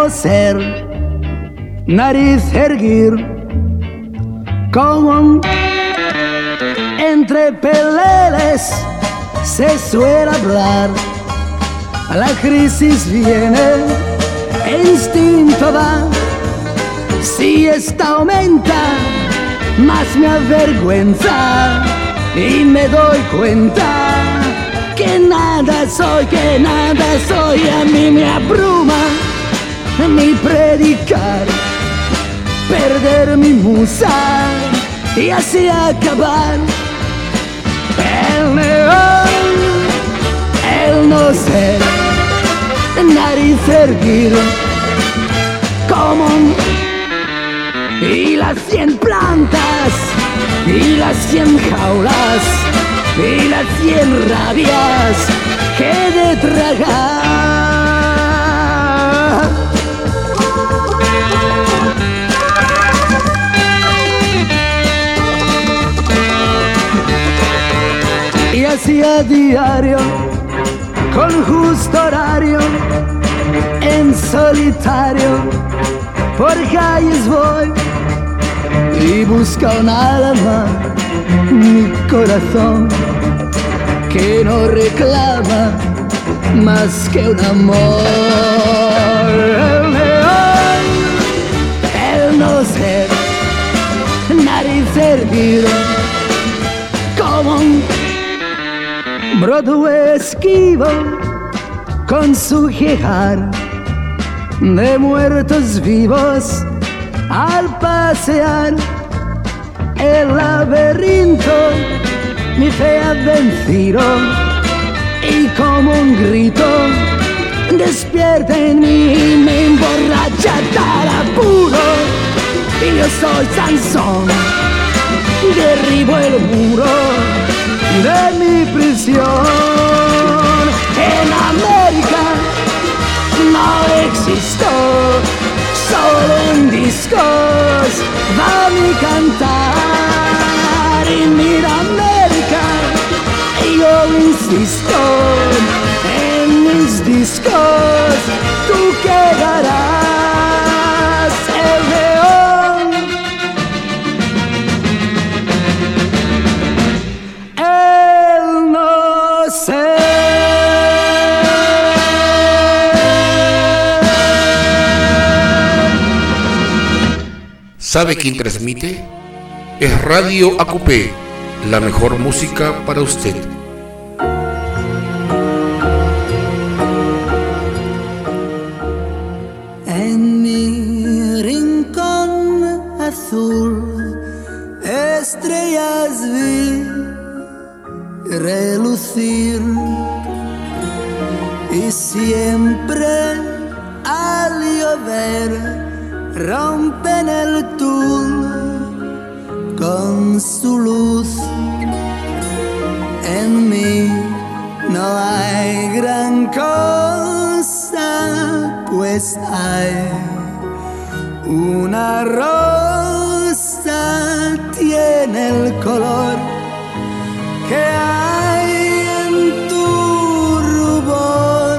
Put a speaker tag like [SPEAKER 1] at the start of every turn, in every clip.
[SPEAKER 1] no ser, nariz erguir, como entre peleles se suele hablar. La crisis viene e instinto va. Si esta aumenta, más me avergüenza y me doy cuenta que nada soy, a mí me abruma mi predicar, perder mi musa y así acabar. El neón, el no ser, nariz erguir, común, y las 100 plantas, y las 100 jaulas, y las 100 rabias que de tragar. Y así a diario, con justo horario, en solitario, por calles voy y busca un alma, mi corazón, que no reclama más que un amor. El neón, el no ser, nariz erguida, como un Broadway esquivo con su quejar de muertos vivos al pasear. El laberinto mi fe ha vencido y como un grito despierta en mí, me emborracha tal apuro. Y yo soy Sansón, derribo el muro de mi prisión. En América no existo, solo en discos va mi cantar. Y mira América, yo insisto, en mis discos tú quedarás. El león, el no sé.
[SPEAKER 2] ¿Sabe quién transmite? Es Radio ACUPE, la mejor música para usted.
[SPEAKER 1] En mi rincón azul, estrellas vi relucir, y siempre al llover rompen el tul con su luz. En mí no hay gran cosa, pues hay una rosa, tiene el color que hay en tu rubor.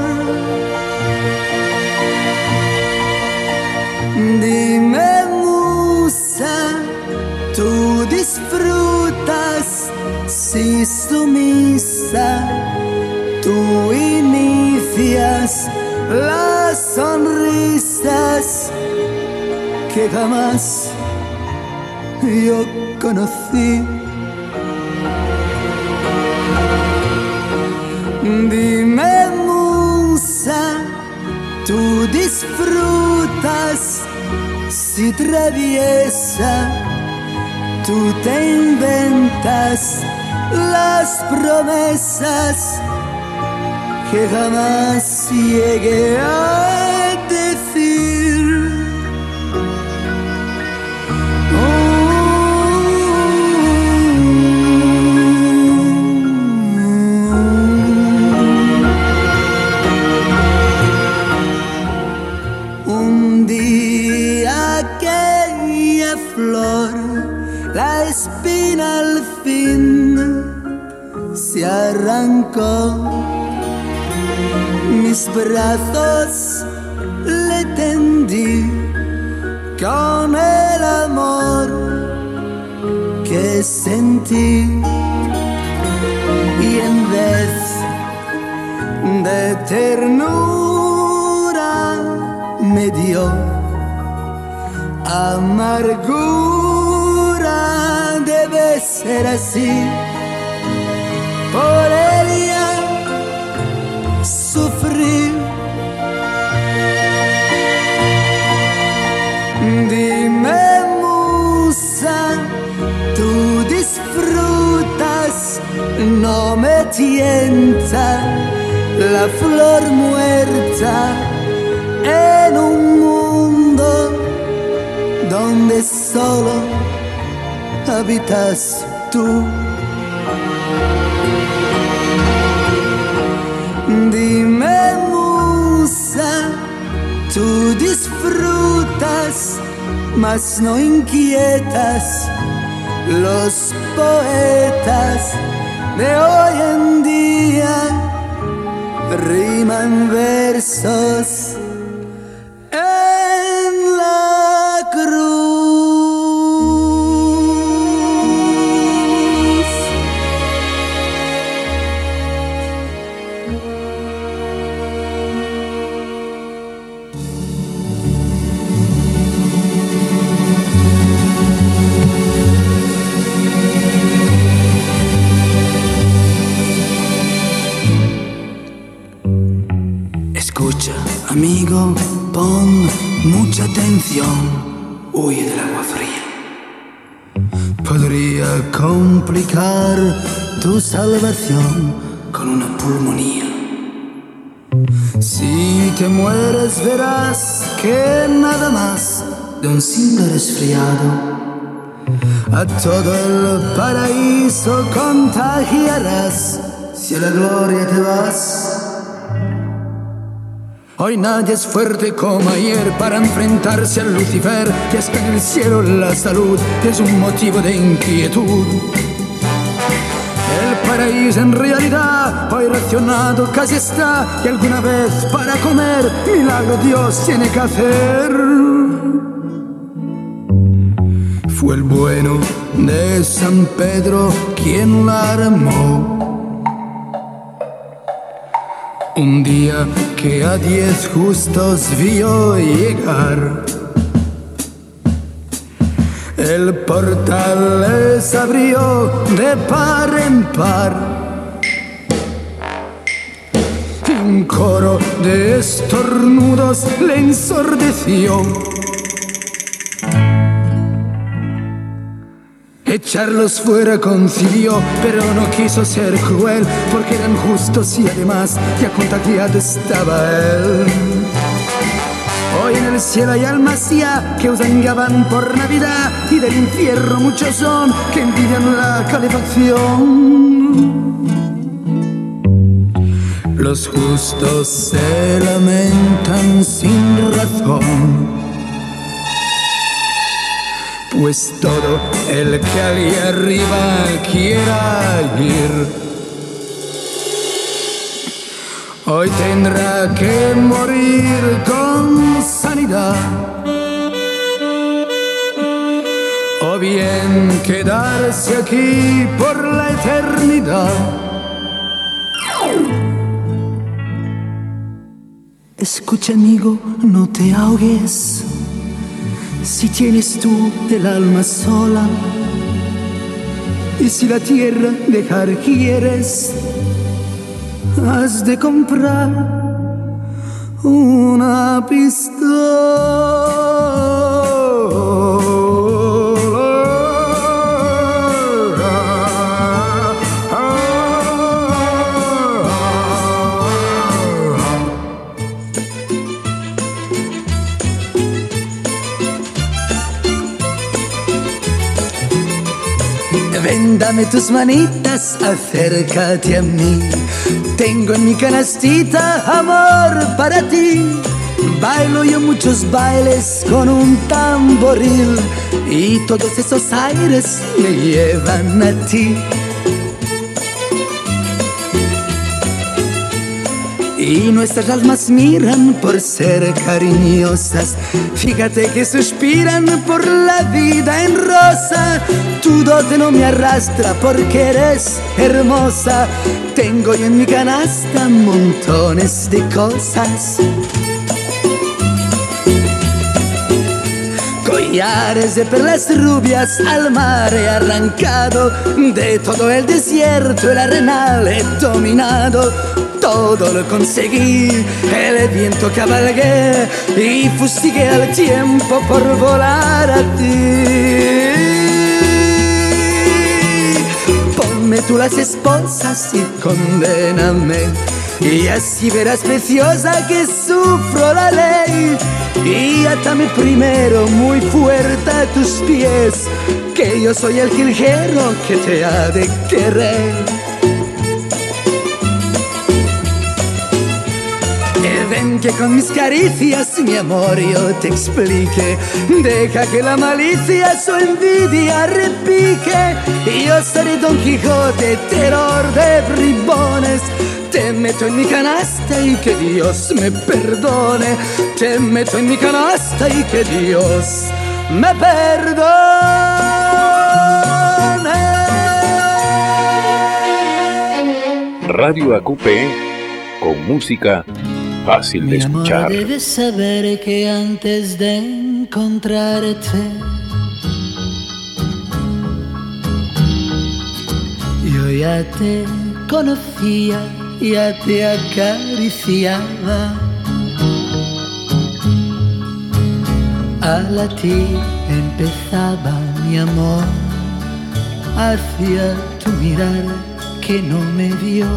[SPEAKER 1] Dime, musa, tú disfrutas si sumisa, tú inicias las sonrisas que jamás yo conocí. Dime, musa, tú disfrutas si traviesa, tú te inventas las promesas que jamás llegué a decir. Un día aquella flor, la espina al fin se arrancó, mis brazos le tendí confundí con el amor que sentí, y en vez de ternura me dio amargura. Debe ser así, por ella sufrí. Dime, musa, tú disfrutas, no me tienta la flor muerta en un mundo donde solo habitas tú. Dime, musa, tú disfrutas, mas no inquietas los poetas de hoy en día. Riman versos en la cruz. Escucha, amigo, pon mucha atención. Huye del agua fría. Podría complicar tu salvación con una pulmonía. Si te mueres verás que nada más de un simple resfriado a todo el paraíso contagiarás si a la gloria te vas. Hoy nadie es fuerte como ayer para enfrentarse al Lucifer, y es que en el cielo la salud es un motivo de inquietud. El paraíso en realidad hoy racionado casi está, y alguna vez para comer milagro Dios tiene que hacer. Fue el bueno de San Pedro quien la armó. Un día que a 10 justos vio llegar, el portal les abrió de par en par. Un coro de estornudos le ensordeció. Echarlos fuera concilió, pero no quiso ser cruel, porque eran justos y además ya contagiado estaba él. Hoy en el cielo hay almas ya que usangaban por Navidad, y del infierno muchos son que envidian la calefacción. Los justos se lamentan sin razón, pues todo el que allí arriba quiera ir, hoy tendrá que morir con sanidad, o bien quedarse aquí por la eternidad. Escucha, amigo, no te ahogues. Si tienes tú el alma sola, y si la tierra dejar quieres, has de comprar una pistola. Ven, dame tus manitas, acércate a mí. Tengo en mi canastita amor para ti. Bailo yo muchos bailes con un tamboril, y todos esos aires me llevan a ti. y nuestras almas miran por ser cariñosas. Fíjate que suspiran por la vida en rosa. Tu dote no me arrastra porque eres hermosa. Tengo yo en mi canasta montones de cosas. Collares de perlas rubias al mar he arrancado. De todo el desierto el arenal he dominado. Todo lo conseguí, el viento cabalgué y fustigué al tiempo por volar a ti. Ponme tú las esposas y condéname, y así verás, preciosa, que sufro la ley. Y atame primero muy fuerte a tus pies, que yo soy el jilguero que te ha de querer. Ven que con mis caricias, mi amor, yo te explique. Deja que la malicia su envidia repique, y yo seré Don Quijote, terror de bribones. Te meto en mi canasta y que Dios me perdone. Te meto en mi canasta y que Dios me perdone.
[SPEAKER 3] Radio Acupe, con música fácil de escuchar.
[SPEAKER 4] Mi amor, debes saber que antes de encontrarte yo ya te conocía, ya te acariciaba. A latir empezaba mi amor hacia tu mirar que no me vio.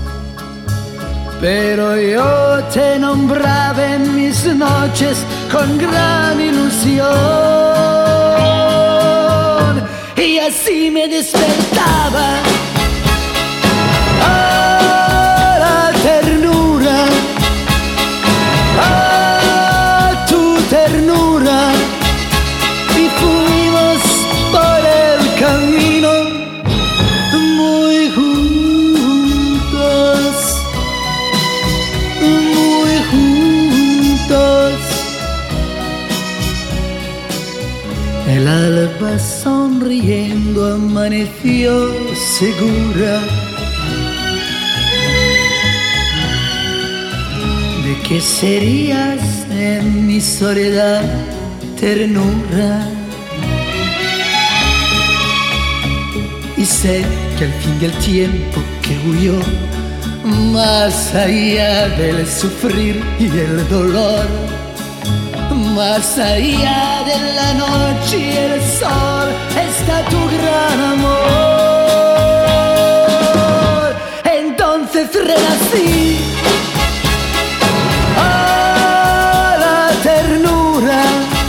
[SPEAKER 4] Pero yo te nombraba en mis noches con gran ilusión, y así me despertaba a la ternura, a tu ternura, y fuimos por el camino muy juntos, muy juntos. El alba sonriendo amaneció segura de que serías en mi soledad ternura. Y sé que al fin del tiempo que huyó, más allá del sufrir y el dolor, más allá de la noche y el sol, está tu gran amor. Entonces renací a la ternura,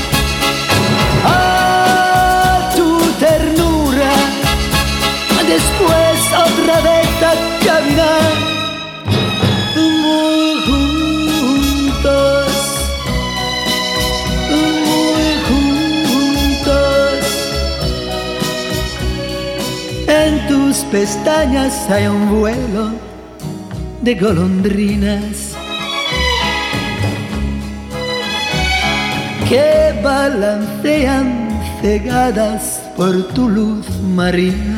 [SPEAKER 4] a tu ternura. Después otra vez a caminar muy juntos, muy juntos. En tus pestañas hay un vuelo de golondrinas que balancean cegadas por tu luz marina.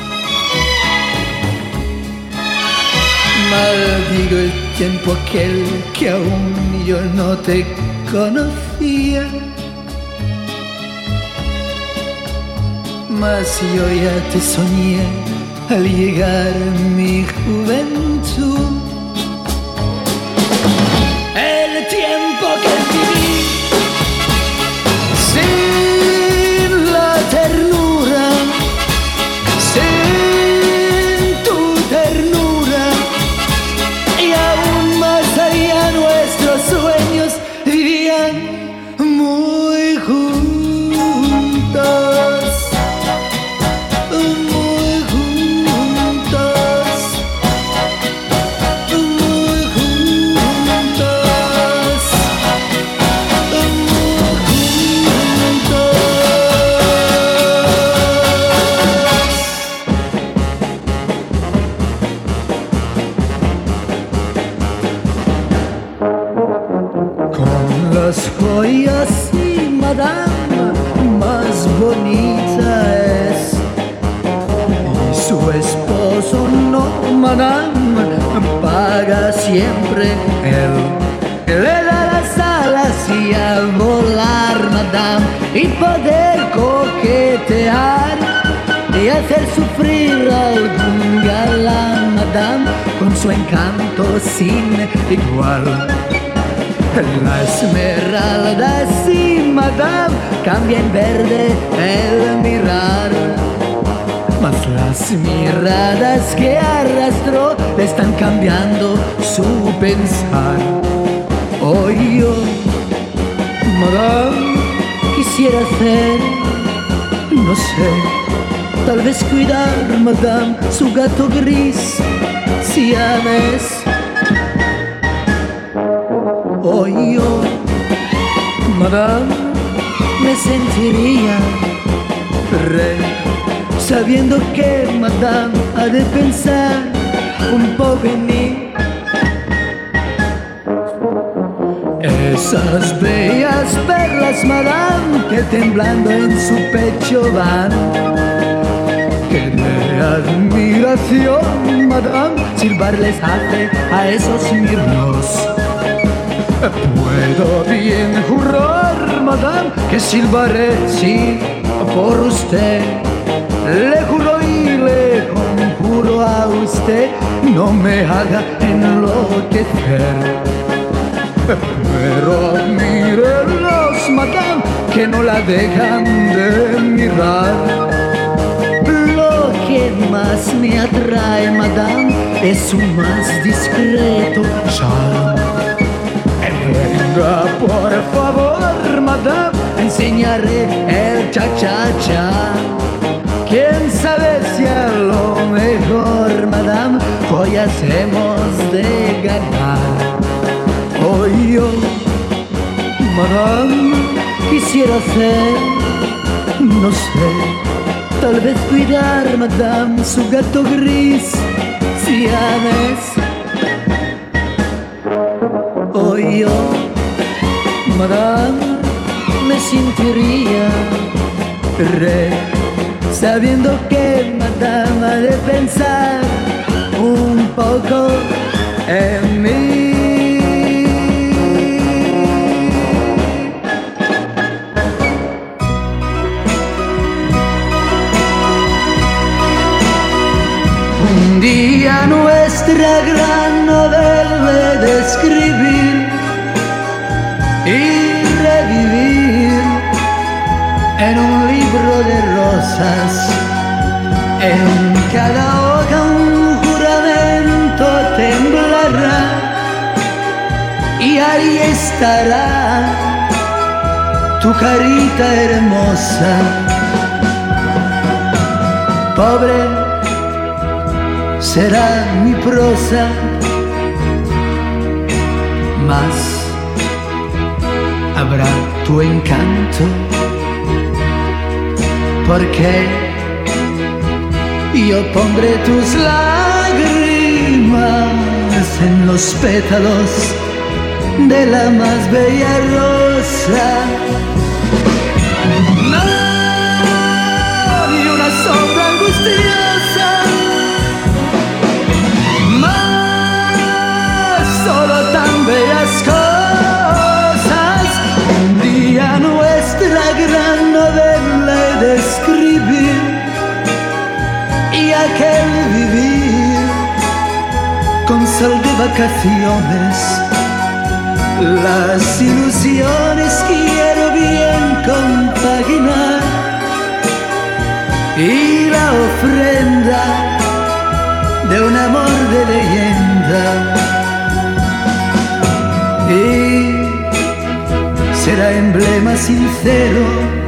[SPEAKER 4] Maldigo el tiempo aquel que aún yo no te conocía, mas yo ya te soñé al llegar mi juventud. El tiempo que viví sin la ternura, sin tu ternura, y aún más allá nuestros sueños vivían muy juntos, muy juntos. madame, paga siempre él. Le da las alas y a volar, madame, y poder coquetear y hacer sufrir a algún galán, madame, con su encanto sin igual. La esmeralda, sí, madame, cambia en verde el mirar, mas las miradas que arrastró le están cambiando su pensar. Hoy yo, madame, quisiera hacer, no sé, tal vez cuidar, madame, su gato gris, siamés. Hoy yo, madame, me sentiría rey, sabiendo que madame ha de pensar un poco en mí. Esas bellas perlas, madame, que temblando en su pecho van, que de admiración, madame, silbarles hace a esos mirlos. Puedo bien jurar, madame, que silbaré, sí, por usted. Le juro y le conjuro a usted, no me haga enloquecer. Pero mírenlos, madame, que no la dejan de mirar. Lo que más me atrae, madame, es su más discreto charme. Venga, por favor, madame, enseñaré el cha-cha-cha. Quién sabe si a lo mejor, madame, hoy hacemos de ganar. Hoy yo, madame, quisiera hacer, no sé, tal vez cuidar, madame, su gato gris, siamés. Hoy yo, madame, me sentiría rey, sabiendo que madame ha de pensar un poco en mí. Un día nuestra gran novela de escribir y revivir en un libro de rosas. En cada hoja un juramento temblará y ahí estará tu carita hermosa. Pobre será mi prosa, mas habrá tu encanto, porque yo pondré tus lágrimas en los pétalos de la más bella rosa. No, ni una sombra angustiosa, más solo tan bellas cosas. Un día nuestra gran novela de escribir y aquel vivir con sol de vacaciones. Las ilusiones quiero bien compaginar y la ofrenda de un amor de leyenda, y será emblema sincero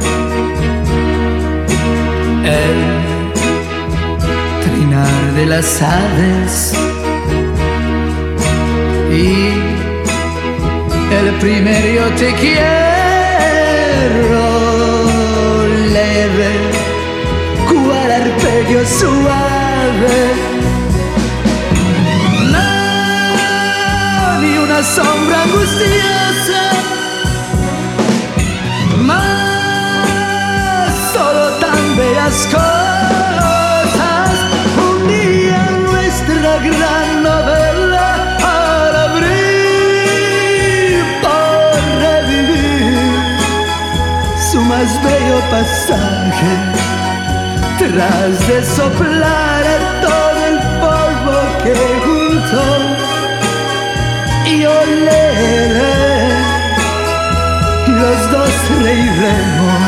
[SPEAKER 4] el trinar de las aves y el primer yo te quiero leve, cual arpegio suave. No, ni una sombra angustiosa, más solo tan bellas cosas. Un día nuestra gran novela al abrir por revivir su más bello pasaje, tras de soplar a todo el polvo que juntó, y olé, los dos reiremos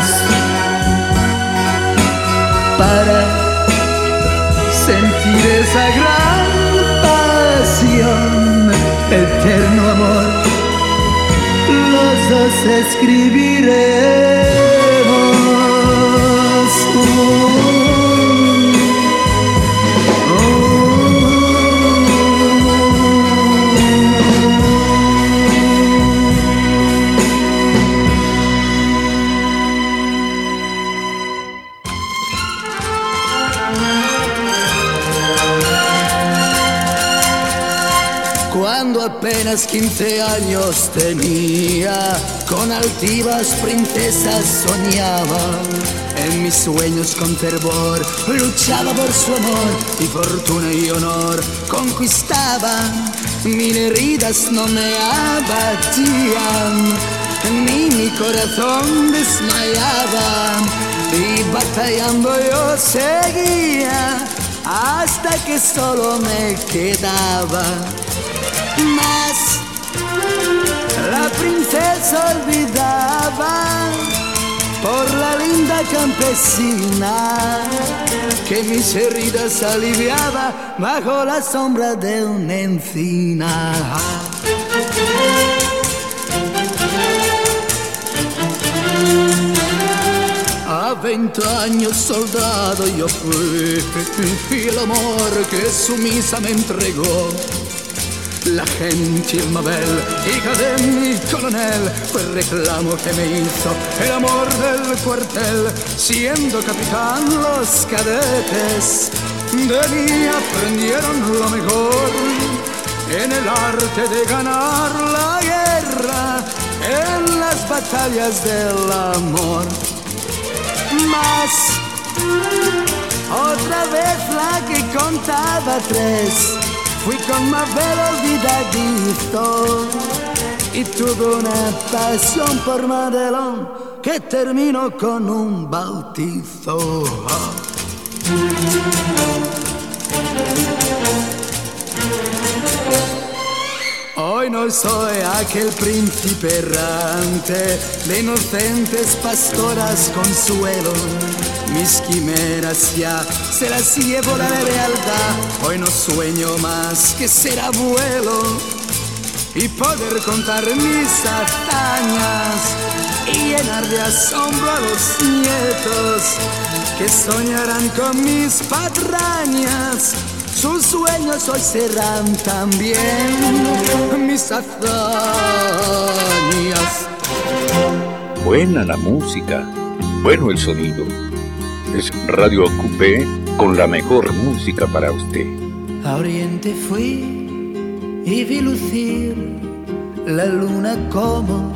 [SPEAKER 4] para sentir esa gran pasión, eterno amor, los dos escribiremos. Cuando apenas 15 años tenía, con altivas princesas soñaba. En mis sueños con fervor luchaba por su amor, y fortuna y honor conquistaba. Mil heridas no me abatían, ni mi corazón desmayaba, y batallando yo seguía hasta que solo me quedaba. Mas la princesa olvidaba por la linda campesina que mis heridas aliviaba bajo la sombra de una encina. A 20 años soldado yo fui, y el amor que sumisa me entregó la gentil Mabel, hija de mi coronel, fue el reclamo que me hizo el amor del cuartel. Siendo capitán los cadetes de mí aprendieron lo mejor en el arte de ganar la guerra, en las batallas del amor. Mas otra vez la que contaba tres, fui con Mabel olvidadizo, y tuve una pasión por Madelón que terminó con un bautizo. Hoy no soy aquel príncipe errante de inocentes pastoras consuelo. Mis quimeras ya se las llevo la lealtad. Hoy no sueño más que ser abuelo y poder contar mis hazañas y llenar de asombro a los nietos que soñarán con mis patrañas. Sus sueños hoy serán también mis hazañas.
[SPEAKER 3] Buena la música, bueno el sonido. Es Radio Acupé con la mejor música para usted.
[SPEAKER 4] A Oriente fui y vi lucir la luna como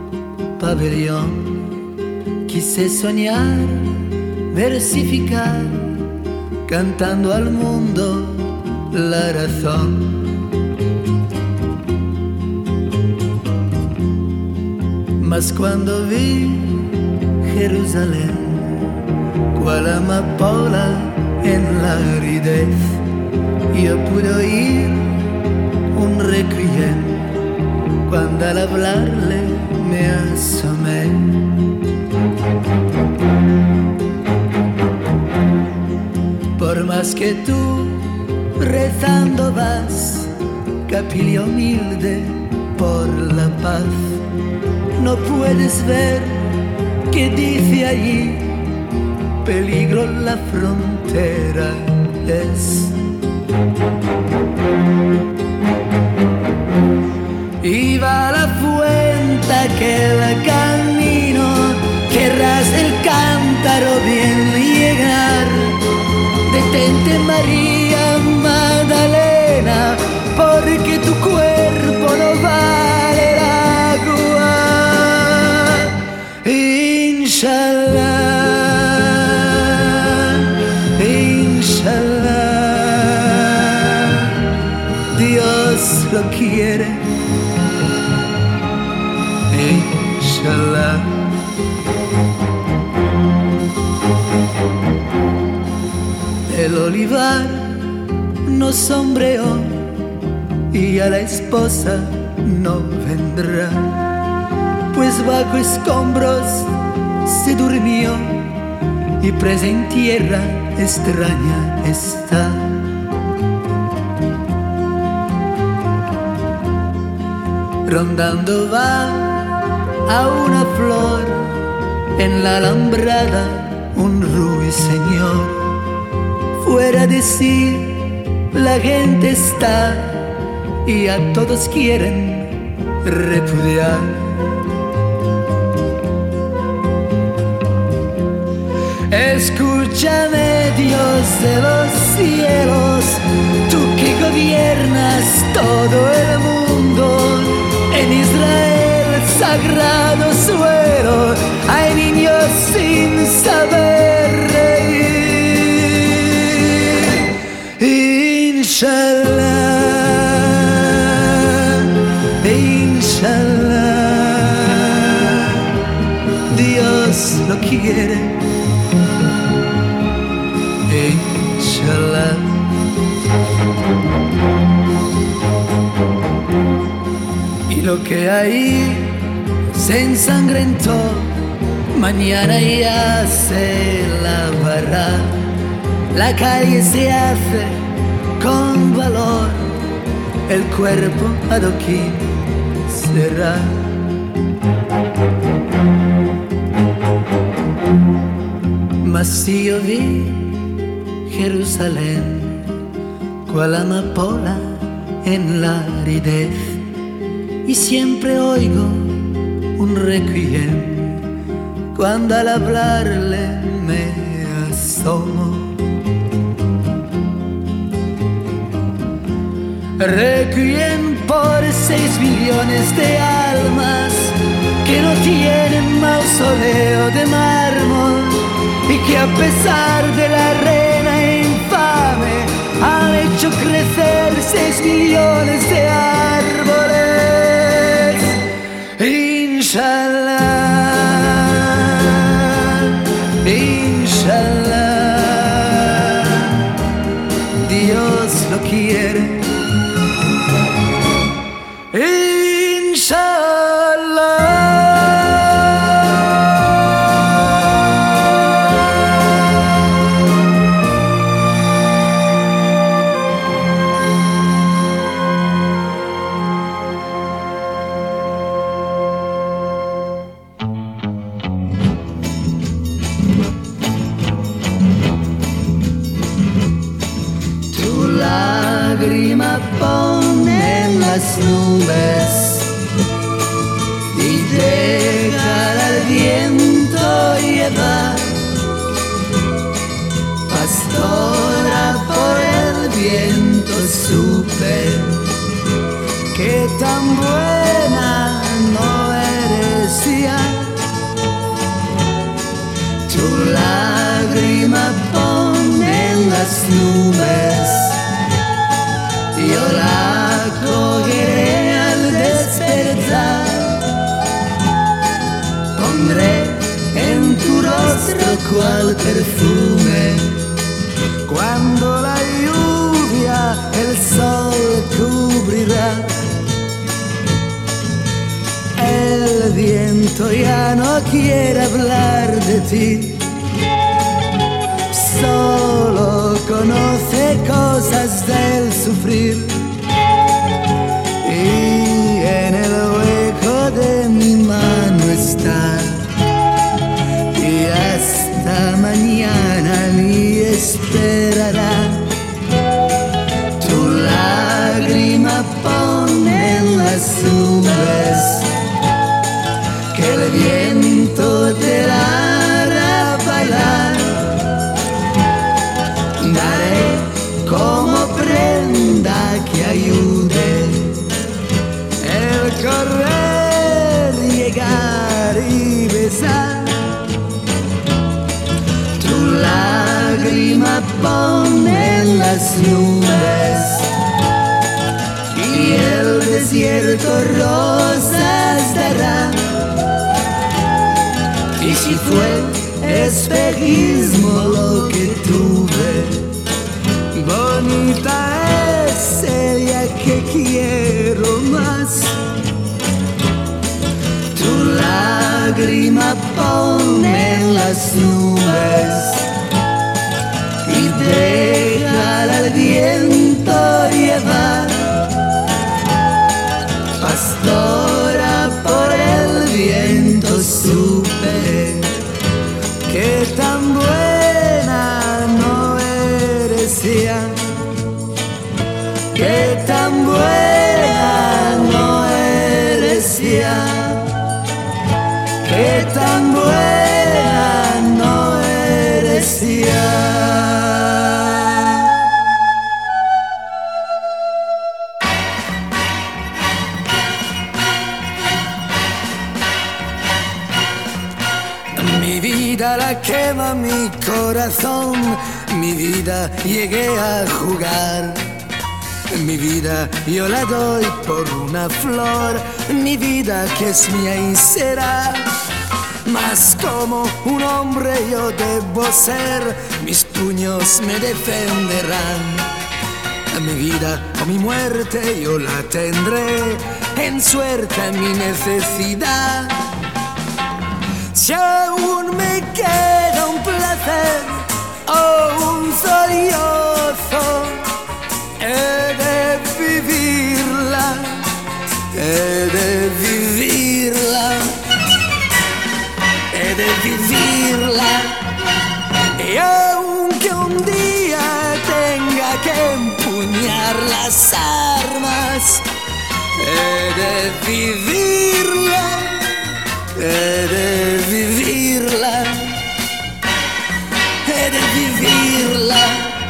[SPEAKER 4] pabellón. Quise soñar, versificar, cantando al mundo la razón. Mas cuando vi Jerusalén, cual amapola en la aridez, yo pude oír un requiem cuando al hablarle me asomé. Por más que tú rezando vas, capilla humilde por la paz, no puedes ver que dice allí: peligro la frontera es. Iba a la fuente que va camino, querrás el cántaro bien llegar. Detente María Magdalena, porque tu cuerpo no vale el agua. Inshallah, inshallah, lo quiere. Inshallah. El olivar no sombreó y a la esposa no vendrá, pues bajo escombros se durmió y presa en tierra extraña está. Rondando va a una flor en la alambrada un ruiseñor. Fuera de sí la gente está y a todos quieren repudiar. Escúchame, Dios de los cielos, tú que gobiernas todo el mundo. En Israel, sagrado suelo, hay niños sin saber reír. Inshallah, inshallah, Dios lo quiere. Inshallah. Y lo que ahí se ensangrentó, mañana ya se lavará. La calle se hace con valor, el cuerpo adoquín será. Mas si yo vi Jerusalén cual amapola en la aridez, y siempre oigo un requiem cuando al hablarle me asomo. Requiem por 6 millones de almas que no tienen mausoleo de mármol y que a pesar de la reina infame han hecho crecer 6 millones de árboles. Inshallah, inshallah, Dios lo quiere. Pone en las nubes y dejar al viento llevar. Pastora por el viento supe que tan buena no eres ya. Tu lágrima pone en las nubes, yo la cogeré al despertar. Pondré en tu rostro cual perfume. Cuando la lluvia el sol cubrirá, el viento ya no quiere hablar de ti. Solo conoce cosas del sufrir, y en el hueco de mi mano está, y hasta mañana ni esperará. Tu lágrima pone en las nubes, que el viento te hará bailar. Daré como prenda que ayude el correr, llegar y besar. Tu lágrima pone en las nubes y el desierto rosas dará. Y si fue espejismo lo que tuve, bonita es ella que quiero más. Tu lágrima pone en las nubes y déjala al viento llevar. Pastora por el viento supe que tan buena no eres ya, que tan buena no eres ya, que tan buena no eres ya. Mi vida la quema mi corazón, mi vida llegué a jugar. Mi vida yo la doy por una flor, mi vida que es mía y será. Mas como un hombre yo debo ser, mis puños me defenderán. Mi vida o mi muerte yo la tendré, en suerte mi necesidad. Si aún me queda un placer o un sollozo, he de vivirla, he de vivirla, he de vivirla. Y aunque un día tenga que empuñar las armas, he de vivirla, he de vivirla, he de vivirla.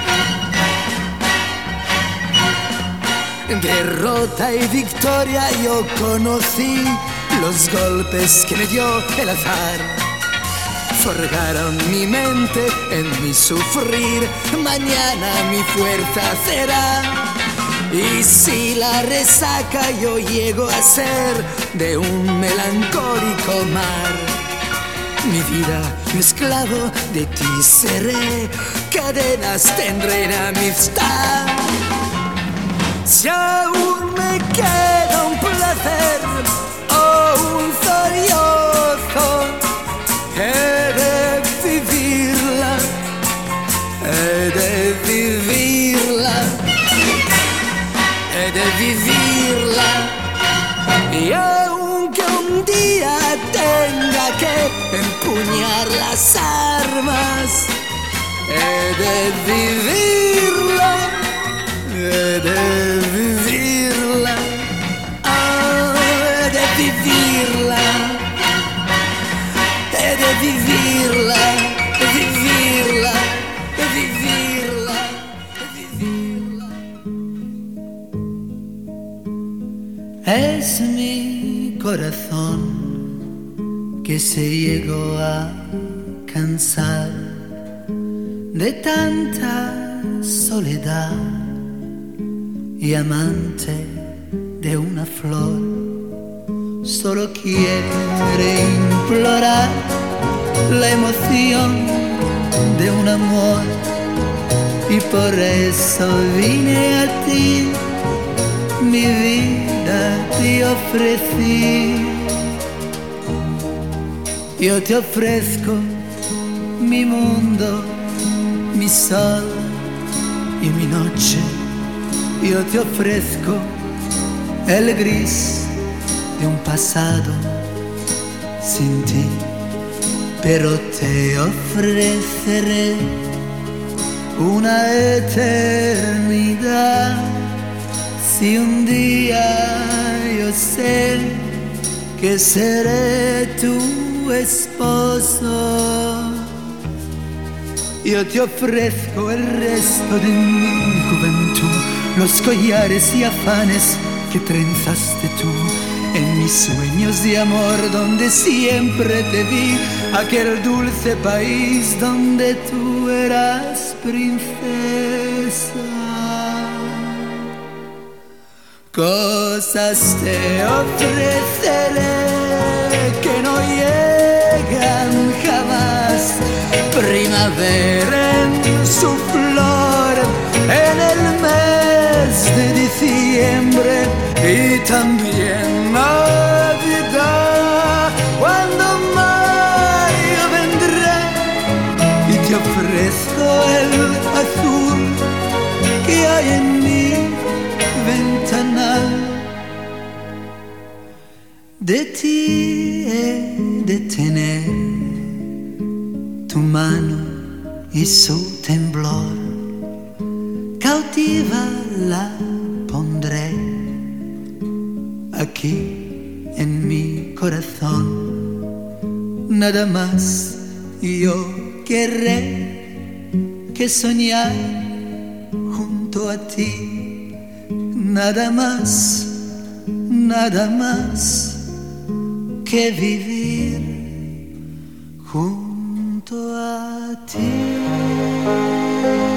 [SPEAKER 4] Derrota y victoria yo conocí, los golpes que me dio el azar forjaron mi mente en mi sufrir, mañana mi fuerza será. Y si la resaca yo llego a ser de un melancólico mar, mi vida, mi esclavo de ti seré, cadenas tendré en amistad. Si aún me queda un placer o un sollozo, he de vivirla, he de vivirla, he de vivirla. Y aunque un día tenga que empuñar las armas, he de vivirla, he de vivirla, oh, he de vivirla, he de vivirla, vivirla, vivirla, vivirla. Es mi corazón que se llegó a cansar de tanta soledad, y amante de una flor solo quiere implorar la emoción de un amor, y por eso vine a ti, mi vida te ofrecí. Yo te ofrezco mi mundo, mi sol y mi noche. Yo te ofrezco el gris de un pasado sin ti, pero te ofreceré una eternidad. Si un día yo sé que seré tu esposo, yo te ofrezco el resto de mi juventud, los collares y afanes que trenzaste tú en mis sueños de amor, donde siempre te vi, aquel dulce país donde tú eras princesa. cosas te ofreceré que no llegan jamás. Primavera en su flor, en el mes de diciembre, y también Navidad, cuando mayo vendré y te ofrezco el azul que hay en mi ventanal. De ti he de tener tu mano y su temblor, cautiva la pondré aquí en mi corazón. Nada más yo querré que soñar junto a ti. Nada más que vivir junto a ti.